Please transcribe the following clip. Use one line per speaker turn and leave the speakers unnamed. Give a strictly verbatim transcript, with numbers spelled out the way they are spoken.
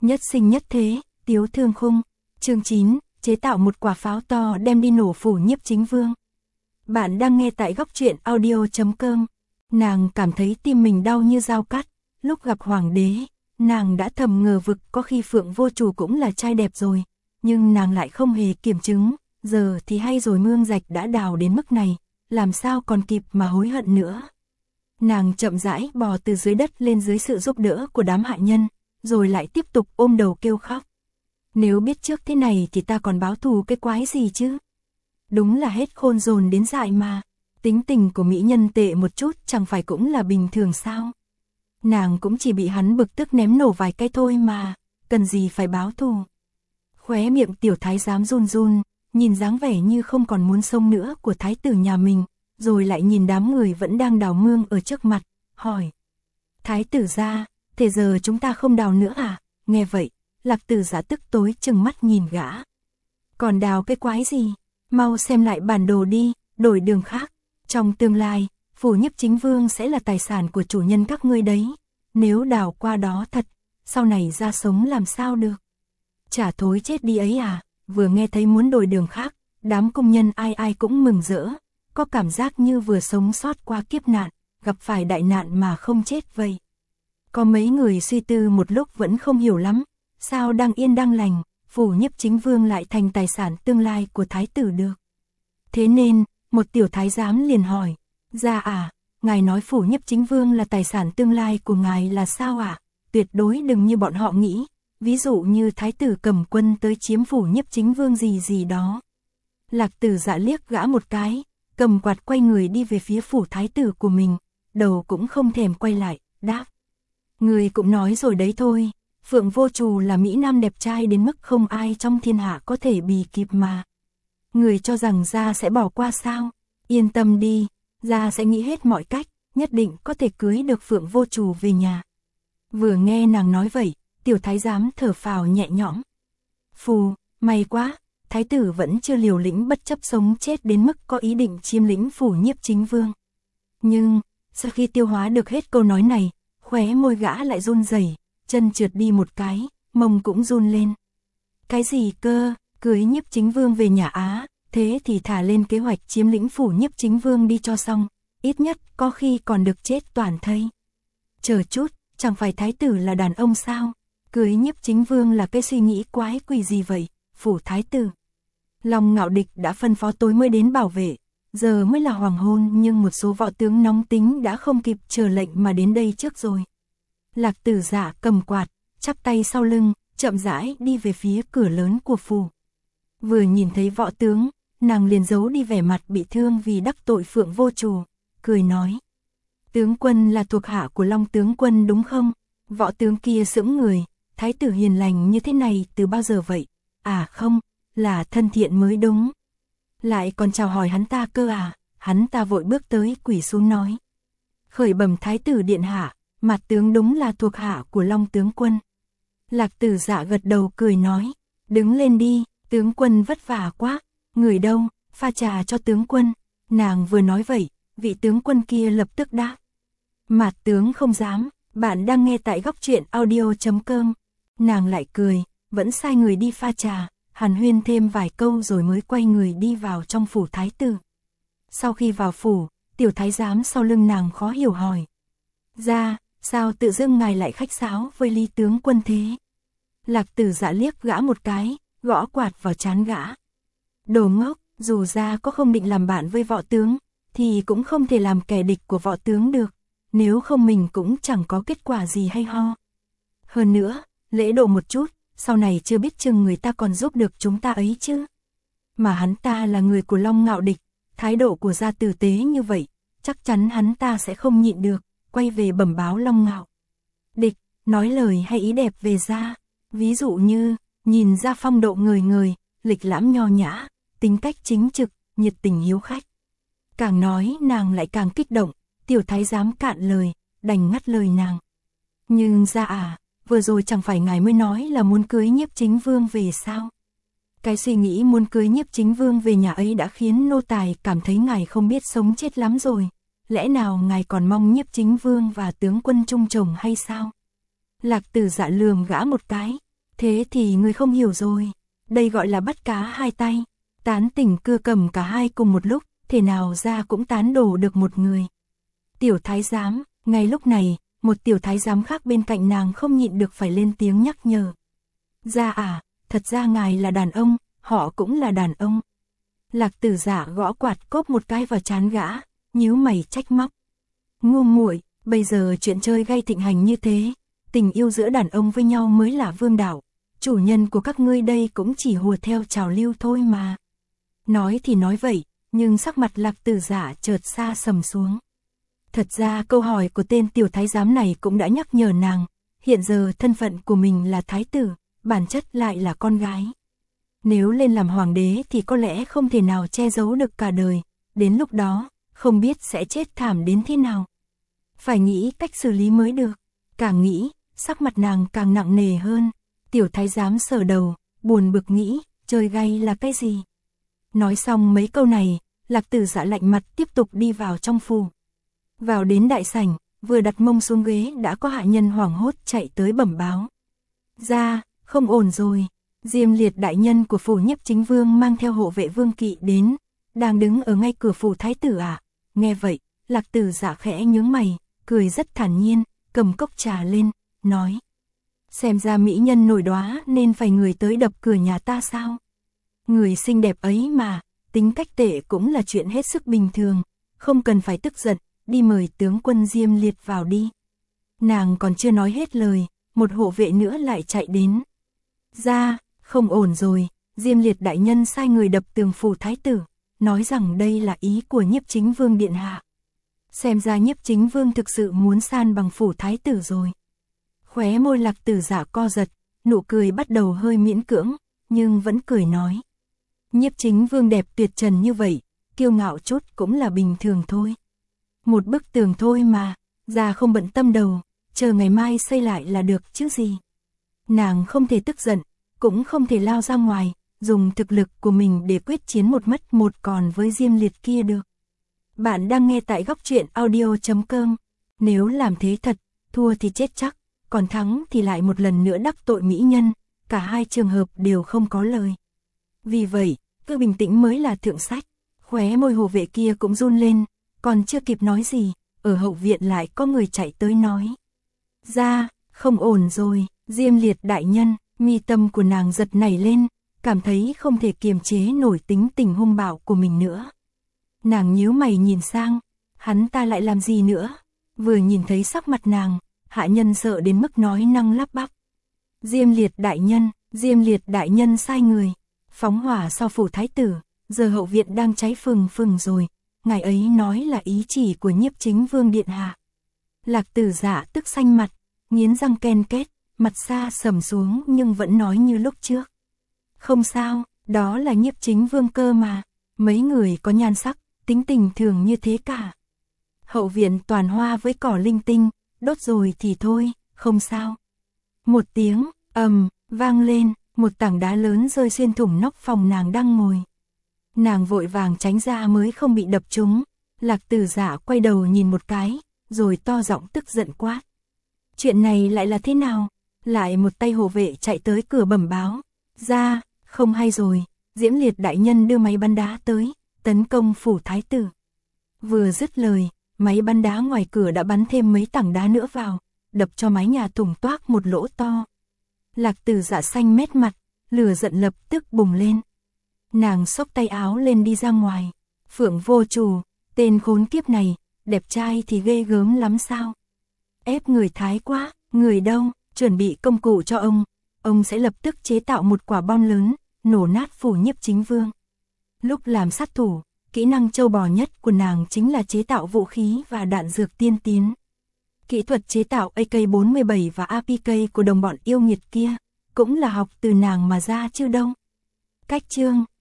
Nhất sinh nhất thế, Tiếu Thương Khung. Chương chín, chế tạo một quả pháo to đem đi nổ phủ Nhiếp Chính Vương. Bạn đang nghe tại góc truyện audio chấm com. Nàng cảm thấy tim mình đau như dao cắt, lúc gặp hoàng đế, nàng đã thầm ngờ vực có khi Phượng Vô Chủ cũng là trai đẹp rồi, nhưng nàng lại không hề kiểm chứng, giờ thì hay rồi, mương rạch đã đào đến mức này, làm sao còn kịp mà hối hận nữa. Nàng chậm rãi bò từ dưới đất lên dưới sự giúp đỡ của đám hạ nhân, rồi lại tiếp tục ôm đầu kêu khóc. Nếu biết trước thế này thì ta còn báo thù cái quái gì chứ? Đúng là hết khôn dồn đến dại mà. Tính tình của mỹ nhân tệ một chút chẳng phải cũng là bình thường sao? Nàng cũng chỉ bị hắn bực tức ném nổ vài cái thôi mà, cần gì phải báo thù. Khóe miệng tiểu thái giám run run, nhìn dáng vẻ như không còn muốn sống nữa của thái tử nhà mình, rồi lại nhìn đám người vẫn đang đào mương ở trước mặt, hỏi. Thái tử gia, thế giờ chúng ta không đào nữa à? Nghe vậy, Lạc Tử Giả tức tối chừng mắt nhìn gã. Còn đào cái quái gì? Mau xem lại bản đồ đi, đổi đường khác. Trong tương lai, phủ Nhiếp Chính Vương sẽ là tài sản của chủ nhân các ngươi đấy. Nếu đào qua đó thật, sau này ra sống làm sao được? Chả thối chết đi ấy à? Vừa nghe thấy muốn đổi đường khác, đám công nhân ai ai cũng mừng rỡ, có cảm giác như vừa sống sót qua kiếp nạn, gặp phải đại nạn mà không chết vậy. Có mấy người suy tư một lúc vẫn không hiểu lắm, sao đang yên đang lành, phủ Nhiếp Chính Vương lại thành tài sản tương lai của thái tử được. Thế nên, một tiểu thái giám liền hỏi, ra à, ngài nói phủ Nhiếp Chính Vương là tài sản tương lai của ngài là sao ạ? À? Tuyệt đối đừng như bọn họ nghĩ, ví dụ như thái tử cầm quân tới chiếm phủ Nhiếp Chính Vương gì gì đó. Lạc Tử Dạ liếc gã một cái, cầm quạt quay người đi về phía phủ thái tử của mình, đầu cũng không thèm quay lại, đáp. Người cũng nói rồi đấy thôi, Phượng Vô Trù là mỹ nam đẹp trai đến mức không ai trong thiên hạ có thể bì kịp mà. Người cho rằng gia sẽ bỏ qua sao? Yên tâm đi, gia sẽ nghĩ hết mọi cách, nhất định có thể cưới được Phượng Vô Trù về nhà. Vừa nghe nàng nói vậy, tiểu thái giám thở phào nhẹ nhõm. Phù, may quá, thái tử vẫn chưa liều lĩnh bất chấp sống chết đến mức có ý định chiếm lĩnh phủ Nhiếp Chính Vương. Nhưng, sau khi tiêu hóa được hết câu nói này, khóe môi gã lại run rẩy, chân trượt đi một cái, mông cũng run lên. Cái gì cơ, cưới Nhiếp Chính Vương về nhà Á, thế thì thả lên kế hoạch chiếm lĩnh phủ Nhiếp Chính Vương đi cho xong, ít nhất có khi còn được chết toàn thây. Chờ chút, chẳng phải thái tử là đàn ông sao? Cưới Nhiếp Chính Vương là cái suy nghĩ quái quỷ gì vậy, phủ thái tử. Long Ngạo Địch đã phân phó tối mới đến bảo vệ, giờ mới là hoàng hôn nhưng một số võ tướng nóng tính đã không kịp chờ lệnh mà đến đây trước rồi. Lạc Tử Giả cầm quạt, chắp tay sau lưng, chậm rãi đi về phía cửa lớn của phủ. Vừa nhìn thấy võ tướng, nàng liền giấu đi vẻ mặt bị thương vì đắc tội Phượng Vô Trù, cười nói. Tướng quân là thuộc hạ của Long tướng quân đúng không? Võ tướng kia sững người, thái tử hiền lành như thế này từ bao giờ vậy? À không, là thân thiện mới đúng. Lại còn chào hỏi hắn ta cơ à? Hắn ta vội bước tới quỳ xuống nói. Khởi bẩm thái tử điện hạ, mặt tướng đúng là thuộc hạ của Long tướng quân. Lạc Tử Dạ gật đầu cười nói, đứng lên đi, tướng quân vất vả quá, người đâu, pha trà cho tướng quân. Nàng vừa nói vậy, vị tướng quân kia lập tức đáp. Mạt tướng không dám, bạn đang nghe tại góc truyện audio chấm com. Nàng lại cười, vẫn sai người đi pha trà, hàn huyên thêm vài câu rồi mới quay người đi vào trong phủ thái tử. Sau khi vào phủ, tiểu thái giám sau lưng nàng khó hiểu hỏi. Ra, sao tự dưng ngài lại khách sáo với Lý tướng quân thế? Lạc Tử Dạ liếc gã một cái, gõ quạt vào trán gã. Đồ ngốc, dù ra có không định làm bạn với võ tướng, thì cũng không thể làm kẻ địch của võ tướng được, nếu không mình cũng chẳng có kết quả gì hay ho. Hơn nữa, lễ độ một chút, sau này chưa biết chừng người ta còn giúp được chúng ta ấy chứ. Mà hắn ta là người của Long Ngạo Địch, thái độ của gia tử tế như vậy, chắc chắn hắn ta sẽ không nhịn được, quay về bẩm báo Long Ngạo Địch, nói lời hay ý đẹp về gia. Ví dụ như, nhìn ra phong độ người người, lịch lãm nho nhã, tính cách chính trực, nhiệt tình hiếu khách. Càng nói nàng lại càng kích động, tiểu thái giám cạn lời, đành ngắt lời nàng. Nhưng ra à, vừa rồi chẳng phải ngài mới nói là muốn cưới Nhiếp Chính Vương về sao? Cái suy nghĩ muốn cưới Nhiếp Chính Vương về nhà ấy đã khiến nô tài cảm thấy ngài không biết sống chết lắm rồi. Lẽ nào ngài còn mong Nhiếp Chính Vương và tướng quân chung chồng hay sao? Lạc Tử Dạ lườm gã một cái, Thế thì ngươi không hiểu rồi, đây gọi là bắt cá hai tay, tán tỉnh cưa cầm cả hai cùng một lúc, thể nào ra cũng tán đổ được một người. Tiểu thái giám, ngay lúc này, một tiểu thái giám khác bên cạnh nàng không nhịn được phải lên tiếng nhắc nhở. Gia à, thật ra ngài là đàn ông, họ cũng là đàn ông. Lạc Tử Dạ gõ quạt cốp một cái vào trán gã, nhíu mày trách móc. Ngu muội, bây giờ chuyện chơi gay thịnh hành như thế, tình yêu giữa đàn ông với nhau mới là vương đạo, chủ nhân của các ngươi đây cũng chỉ hùa theo trào lưu thôi mà. Nói thì nói vậy, nhưng sắc mặt Lạc Tử Dạ chợt xa sầm xuống. Thật ra câu hỏi của tên tiểu thái giám này cũng đã nhắc nhở nàng, hiện giờ thân phận của mình là thái tử, bản chất lại là con gái. Nếu lên làm hoàng đế thì có lẽ không thể nào che giấu được cả đời, đến lúc đó, không biết sẽ chết thảm đến thế nào. Phải nghĩ cách xử lý mới được, càng nghĩ, sắc mặt nàng càng nặng nề hơn, tiểu thái giám sờ đầu, buồn bực nghĩ, chơi gay là cái gì? Nói xong mấy câu này, Lạc Tử Dạ lạnh mặt tiếp tục đi vào trong phủ. Vào đến đại sảnh, vừa đặt mông xuống ghế đã có hạ nhân hoảng hốt chạy tới bẩm báo. Ra, không ổn rồi, Diêm Liệt đại nhân của phủ Nhiếp Chính Vương mang theo hộ vệ vương kỵ đến, đang đứng ở ngay cửa phủ thái tử à. Nghe vậy, Lạc Tử Dạ khẽ nhướng mày, cười rất thản nhiên, cầm cốc trà lên, nói. Xem ra mỹ nhân nổi đóa nên phải người tới đập cửa nhà ta sao? Người xinh đẹp ấy mà, tính cách tệ cũng là chuyện hết sức bình thường, không cần phải tức giận, đi mời tướng quân Diêm Liệt vào đi. Nàng còn chưa nói hết lời, một hộ vệ nữa lại chạy đến. Ra, không ổn rồi, Diêm Liệt đại nhân sai người đập tường phủ thái tử, nói rằng đây là ý của Nhiếp Chính Vương điện hạ. Xem ra Nhiếp Chính Vương thực sự muốn san bằng phủ thái tử rồi. Khóe môi Lạc Tử Dạ co giật, nụ cười bắt đầu hơi miễn cưỡng, nhưng vẫn cười nói. Nhiếp Chính Vương đẹp tuyệt trần như vậy, kiêu ngạo chút cũng là bình thường thôi. Một bức tường thôi mà, ra không bận tâm đầu, chờ ngày mai xây lại là được chứ gì. Nàng không thể tức giận, cũng không thể lao ra ngoài, dùng thực lực của mình để quyết chiến một mất một còn với Diêm Liệt kia được. Bạn đang nghe tại góc truyện audio chấm com. Nếu làm thế thật, thua thì chết chắc, còn thắng thì lại một lần nữa đắc tội mỹ nhân, cả hai trường hợp đều không có lời. Vì vậy, cứ bình tĩnh mới là thượng sách. Khóe môi hộ vệ kia cũng run lên, còn chưa kịp nói gì, ở hậu viện lại có người chạy tới nói. Ra, không ổn rồi, Diêm Liệt đại nhân, mi tâm của nàng giật nảy lên, cảm thấy không thể kiềm chế nổi tính tình hung bạo của mình nữa. Nàng nhíu mày nhìn sang, hắn ta lại làm gì nữa? Vừa nhìn thấy sắc mặt nàng, hạ nhân sợ đến mức nói năng lắp bắp. Diêm Liệt đại nhân, Diêm Liệt đại nhân sai người, phóng hỏa sau phủ thái tử, giờ hậu viện đang cháy phừng phừng rồi, ngài ấy nói là ý chỉ của Nhiếp Chính Vương điện hạ. Lạc Tử Dạ tức xanh mặt, nghiến răng ken kết, mặt xa sầm xuống nhưng vẫn nói như lúc trước. Không sao, đó là Nhiếp Chính Vương cơ mà, mấy người có nhan sắc, tính tình thường như thế cả. Hậu viện toàn hoa với cỏ linh tinh, đốt rồi thì thôi, không sao. Một tiếng, ầm, vang lên, một tảng đá lớn rơi xuyên thủng nóc phòng nàng đang ngồi. Nàng vội vàng tránh ra mới không bị đập trúng. Lạc Tử Dạ quay đầu nhìn một cái, rồi to giọng tức giận quát. Chuyện này lại là thế nào? Lại một tay hộ vệ chạy tới cửa bẩm báo. Ra, không hay rồi, Diễm Liệt đại nhân đưa máy bắn đá tới, tấn công phủ thái tử. Vừa dứt lời, máy bắn đá ngoài cửa đã bắn thêm mấy tảng đá nữa vào, đập cho mái nhà thủng toác một lỗ to. Lạc Tử Dạ xanh mét mặt, lửa giận lập tức bùng lên. Nàng xốc tay áo lên đi ra ngoài. Phượng Vô Trù, tên khốn kiếp này, đẹp trai thì ghê gớm lắm sao? Ép người thái quá, người đâu, chuẩn bị công cụ cho ông, ông sẽ lập tức chế tạo một quả bom lớn, nổ nát phủ Nhiếp Chính Vương. Lúc làm sát thủ, kỹ năng châu bò nhất của nàng chính là chế tạo vũ khí và đạn dược tiên tiến. Kỹ thuật chế tạo A K bốn mươi bảy và A P K của đồng bọn yêu nghiệt kia, cũng là học từ nàng mà ra chứ đâu. Cách chương